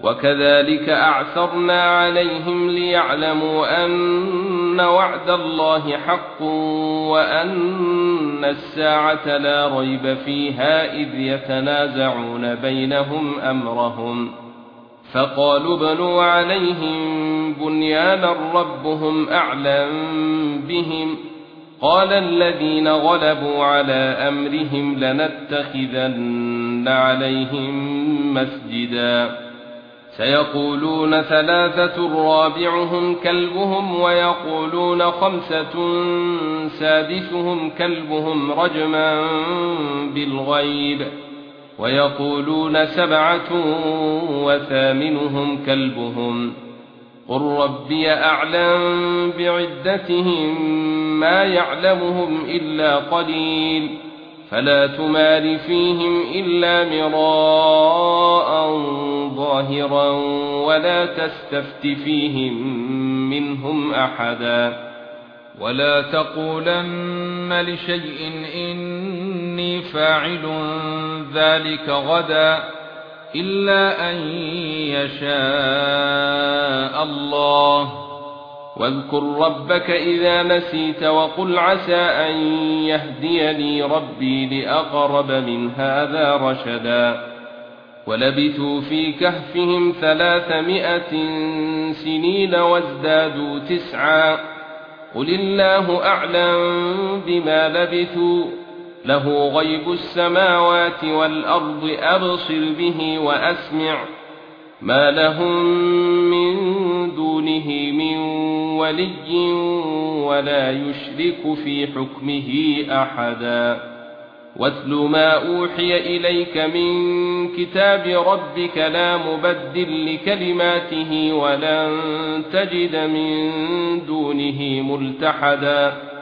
وكذلك أعثرنا عليهم ليعلموا أن وعد الله حق وأن الساعة لا ريب فيها إذ يتنازعون بينهم أمرهم فقالوا ابنوا عليهم بنيانا ربهم أعلم بهم قال الذين غلبوا على أمرهم لنتخذن عليهم مسجدا سيقولون ثلاثة رابعهم كلبهم ويقولون خمسة سادسهم كلبهم رجما بالغيب ويقولون سبعة وثامنهم كلبهم قل ربي أعلم بعدتهم ما يعلمهم إلا قليل فلا تمار فيهم إلا مراء ظاهرا ولا تستفت فيهم منهم أحدا ولا تقولن لشيء إني فاعل ذلك غدا إلا أن يشاء الله واذكر ربك إذا نسيت وقل عسى أن يهديني ربي لأقرب من هذا رشدا ولبثوا في كهفهم 300 سنين وازدادوا 9 قل الله أعلم بما لبثوا له غيب السماوات والأرض أبصر به وأسمع ما لهم من دونه من ولي ولا يشرك في حكمه أحدا واتل ما أوحي إليك من كتاب ربك لا مبدل لكلماته ولن تجد من دونه ملتحدا